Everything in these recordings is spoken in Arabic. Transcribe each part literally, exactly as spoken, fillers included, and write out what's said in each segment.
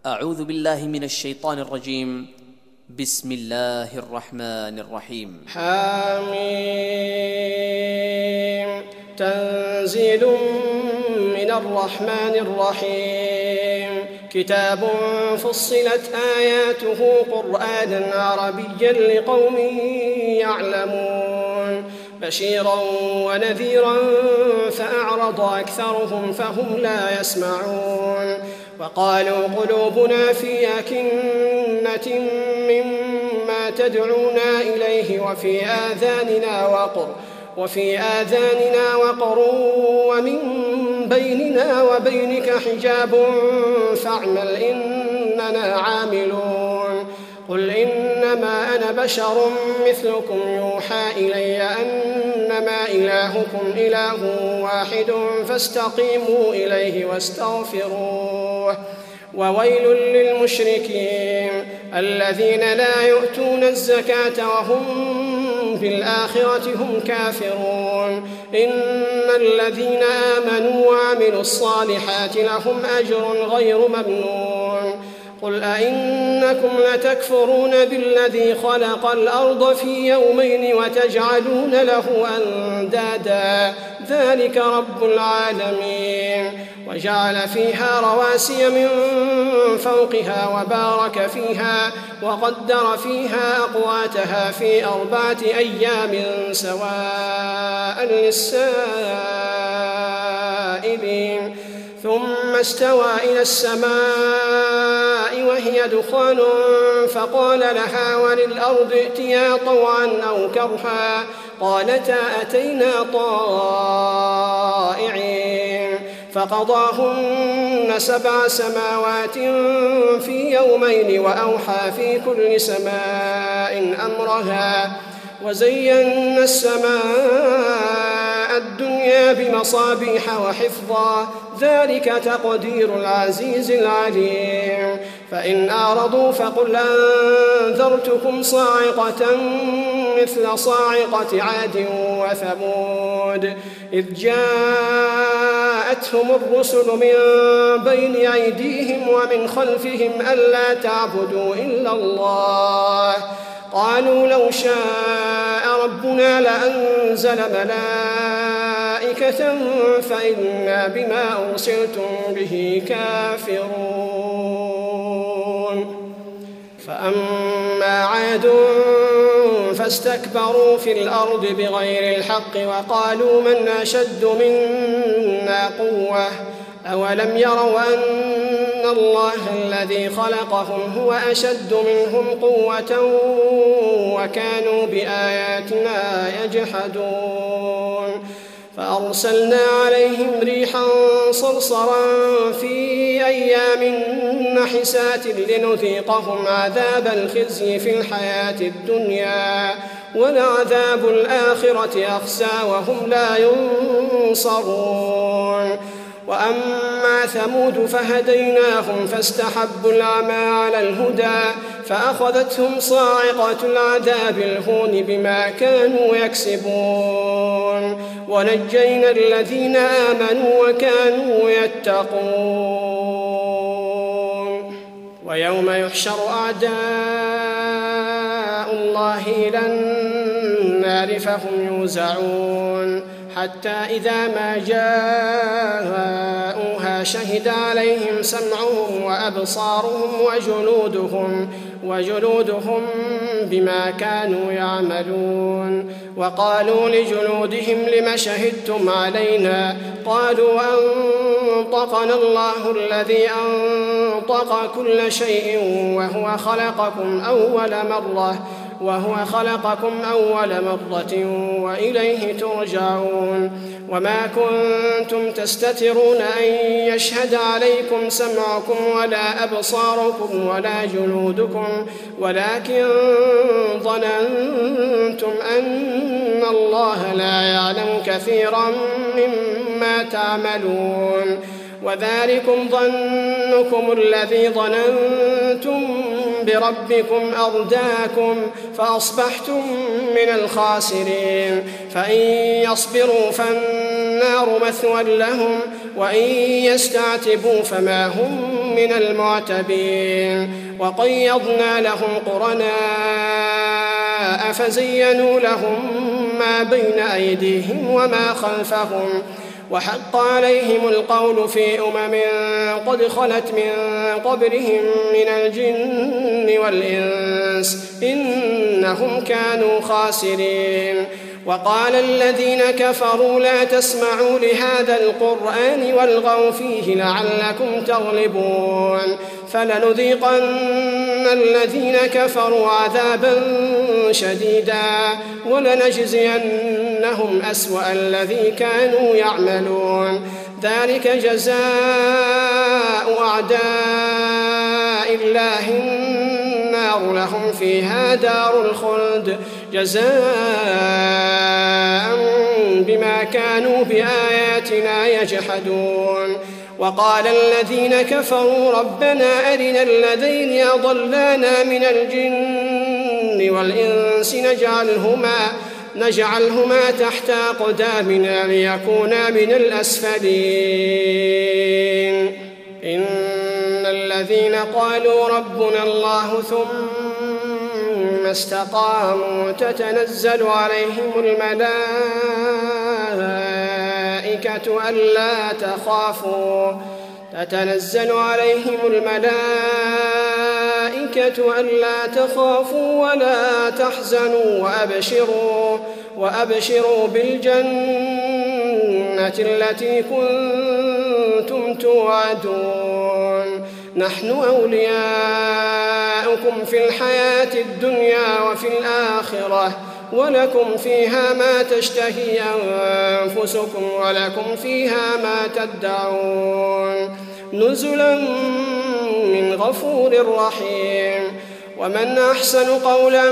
أعوذ بالله من الشيطان الرجيم. بسم الله الرحمن الرحيم. حميم. تنزيل من الرحمن الرحيم. كتاب فصلت آياته قرآنا عربيا لقوم يعلمون بشيرا ونذيرا فأعرض أكثرهم فهم لا يسمعون وقالوا قلوبنا في أكنة مما تدعونا إليه وفي آذاننا وقر وفي آذاننا وقر ومن بيننا وبينك حجاب فاعمل إننا عاملون قل إنما أنا بشر مثلكم يوحى إلي أنما إلهكم إله واحد فاستقيموا إليه واستغفروه وويل للمشركين الذين لا يؤتون الزكاة وهم بالآخرة هم كافرون إن الذين آمنوا وعملوا الصالحات لهم أجر غير ممنون قل أئنكم لتكفرون بالذي خلق الأرض في يومين وتجعلون له أندادا ذلك رب العالمين وجعل فيها رواسي من فوقها وبارك فيها وقدر فيها أقواتها في أربعة أيام سواء للسائلين ثم استوى إلى السماء وهي دخان فقال لها وللأرض ائتيا طوعا أو كرها قالتا أتينا طائعين فقضاهن سبع سماوات في يومين وأوحى في كل سماء أمرها وزينا السماء الدنيا بمصابيح وحفظا ذلك تقدير العزيز العليم فإن أعرضوا فقل أنذرتكم صاعقة مثل صاعقة عاد وثمود إذ جاءتهم الرسل من بين أيديهم ومن خلفهم ألا تعبدوا إلا الله قالوا لو شاء ربنا لأنزل ملائكة فإنا بما أرسلتم به كافرون فأما عاد فاستكبروا في الأرض بغير الحق وقالوا من أشد منا قوة أولم يروا أن الله الذي خلقهم هو أشد منهم قوة وكانوا بآياتنا يجحدون فأرسلنا عليهم ريحا صرصرا في أيام نحسات لنذيقهم عذاب الخزي في الحياة الدنيا ولعذاب الآخرة أخزى وهم لا ينصرون وأما ثمود فهديناهم فاستحبوا العمى على الهدى فأخذتهم صاعقة العذاب الهون بما كانوا يكسبون ونجينا الذين آمنوا وكانوا يتقون ويوم يحشر أعداء الله إلى النار فهم يوزعون حتى إذا ما جاءوها شهد عليهم سمعهم وأبصارهم وجلودهم وجلودهم بما كانوا يعملون وقالوا لجلودهم لم شهدتم علينا قالوا أنطقنا الله الذي أنطق كل شيء وهو خلقكم أول مرة وهو خلقكم أول مرة وإليه ترجعون وما كنتم تستترون أن يشهد عليكم سمعكم ولا أبصاركم ولا جلودكم ولكن ظننتم أن الله لا يعلم كثيرا مما تعملون وذلكم ظنكم الذي ظننتم بربكم أرداكم فأصبحتم من الخاسرين فإن يصبروا فالنار فالنار مثوى لهم وإن يستعتبوا فما هم من المعتبين وقيضنا لهم قرناء فزينوا لهم ما بين أيديهم وما خلفهم وحق عليهم القول في أمم قد خلت من قبلهم من الجن والإنس إنهم كانوا خاسرين وقال الذين كفروا لا تسمعوا لهذا القرآن والغوا فيه لعلكم تغلبون فلنذيقن الذين كفروا عذابا شديدا ولنجزينهم أسوأ الذي كانوا يعملون ذلك جزاء أعداء الله النار لهم فيها دار الخلد جزاء بما كانوا بآياتنا يجحدون وقال الذين كفروا ربنا أرنا الذين أضلانا من الجن والإنس نجعلهما نجعلهما تحت أقدامنا ليكونا من الأسفلين إن الذين قالوا ربنا الله ثم استقاموا تتنزل عليهم الملائكة ألا تخافوا تتنزل عليهم الملائكة ألا تخافوا ولا تحزنوا وأبشروا وأبشروا بالجنة التي كنتم توعدون نحن أولياؤكم في الحياة الدنيا وفي الآخرة ولكم فيها ما تشتهي أنفسكم ولكم فيها ما تدعون نزلا من غفور رحيم ومن أحسن قولا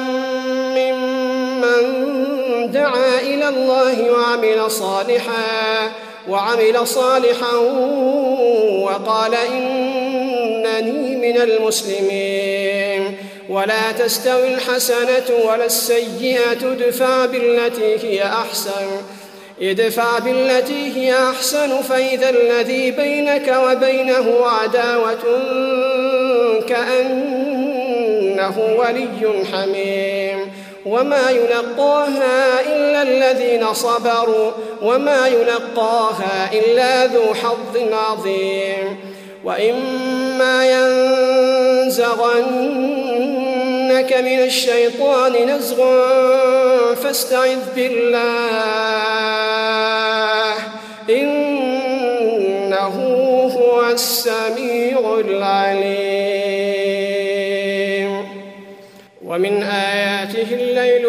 ممن دعا إلى الله وعمل صالحا وعمل صالحا وقال إنني من المسلمين ولا تستوي الحسنة ولا السيئة ادفع بالتي هي أحسن ادفع بالتي هي أحسن فإذا الذي بينك وبينه عداوة كأنه ولي حميم وما يلقاها إلا الذين صبروا وما يلقاها إلا ذو حظ عظيم وإما ينزغنك من الشيطان نزغ فاستعذ بالله إنه هو السميع العليم ومن آياته الليل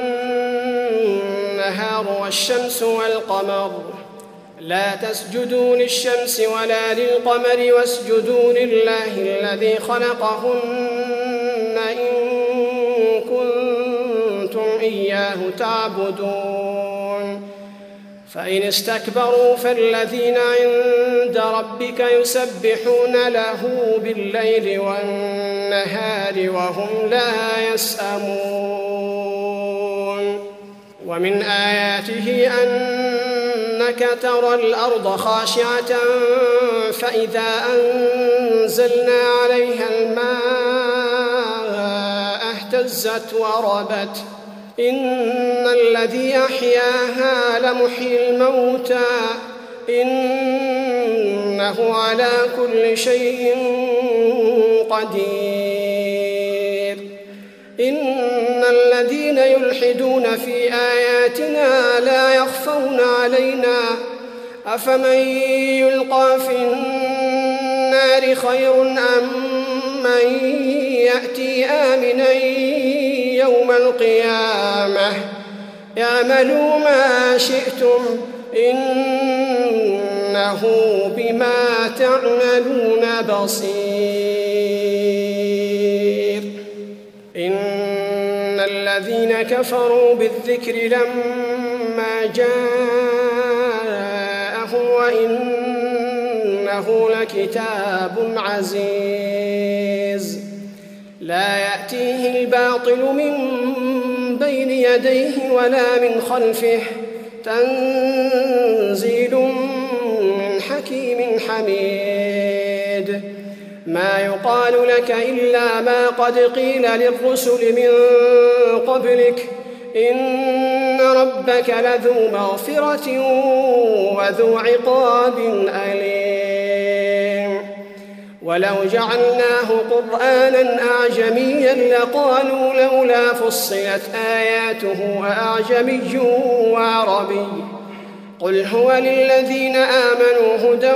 والنهار والشمس والقمر لا تسجدوا للشمس ولا للقمر واسجدوا لله الذي خلقهن إن كنتم إياه تعبدون فإن استكبروا فالذين عند ربك يسبحون له بالليل والنهار وهم لا يسأمون ومن آياته أنك ترى الأرض خاشعة فإذا أنزلنا عليها الماء اهتزت وربت إن الذي أحياها لمحيي الموتى إنه على كل شيء قدير إن الذين يلحدون في آياتنا لا يخفون علينا أفمن يلقى في النار خير أم من يأتي آمنا يوم القيامة اعملوا ما شئتم إنه بما تعملون بصير إن الذين كفروا بالذكر لما جاءهم وإنه لكتاب عزيز لا يأتيه الباطل من بين يديه ولا من خلفه تنزيل من حكيم حميد ما يقال لك إلا ما قد قيل للرسل من قبلك إن ربك لذو مغفرة وذو عقاب أليم ولو جعلناه قرآنا أعجميا لقالوا لولا فصلت آياته أعجمي وعربي قل هو للذين آمنوا هدى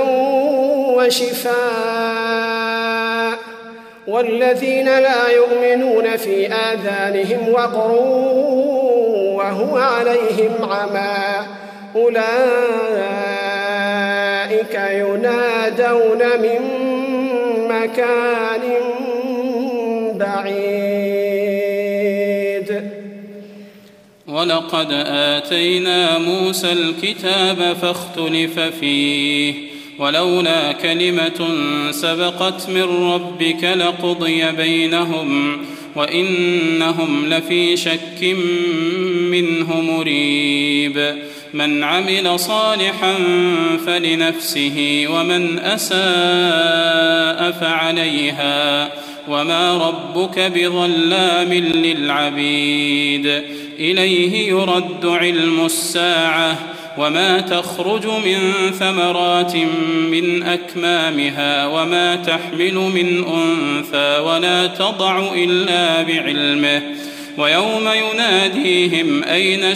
وشفاء والذين لا يؤمنون في آذانهم وقر وهو عليهم عمى أولئك ينادون من مكان بعيد ولقد آتينا موسى الكتاب فاختلف فيه ولولا كلمة سبقت من ربك لقضي بينهم وإنهم لفي شك منه مريب من عمل صالحا فلنفسه ومن أساء فعليها وما ربك بظلام للعبيد إليه يرد علم الساعة وما تخرج من ثمرات من أكمامها وما تحمل من أنثى ولا تضع إلا بعلمه ويوم يناديهم أين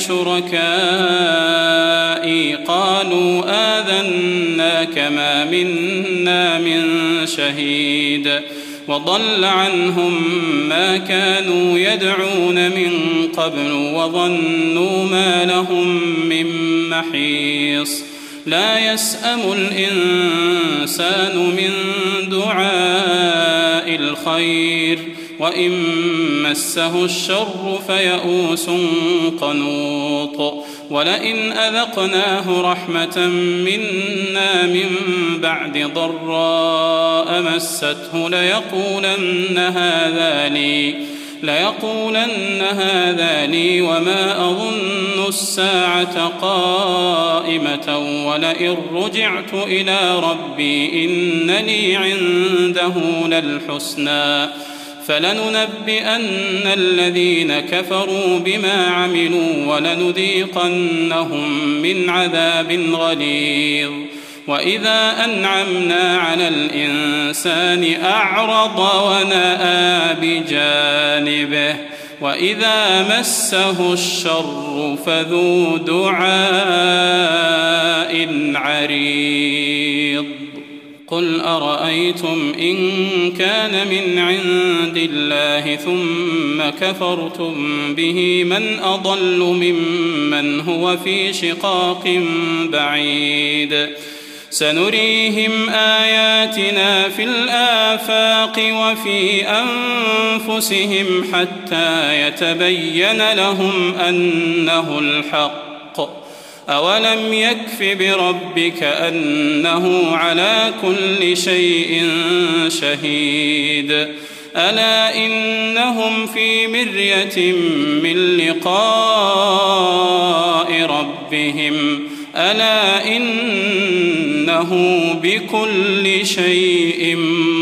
شركائي قالوا آذناك ما منا من شهيد وضل عنهم ما كانوا يدعون من قبل وظنوا ما لهم من محيص لا يسأم الإنسان من دعاء الخير وإن مسه الشر فيئوس قنوط ولئن أذقناه رحمة منا من بعد ضراء مسته ليقولن هذا لي ليقولن هذا لي وما أظن الساعة قائمة ولئن رجعت إلى ربي إن لي عنده للحسنى فلننبئن الذين كفروا بما عملوا ولنذيقنهم من عذاب غليظ وإذا أنعمنا على الإنسان أعرض ونأى بجانبه وإذا مسه الشر فذو دعاء عريض قل أرأيتم إن كان من عند الله ثم كفرتم به من أضل ممن هو في شقاق بعيد سنريهم آياتنا في الآفاق وفي أنفسهم حتى يتبين لهم أنه الحق أولم يكف بربك أنه على كل شيء شهيد ألا إنهم في مرية من لقاء ربهم ألا إنه بكل شيء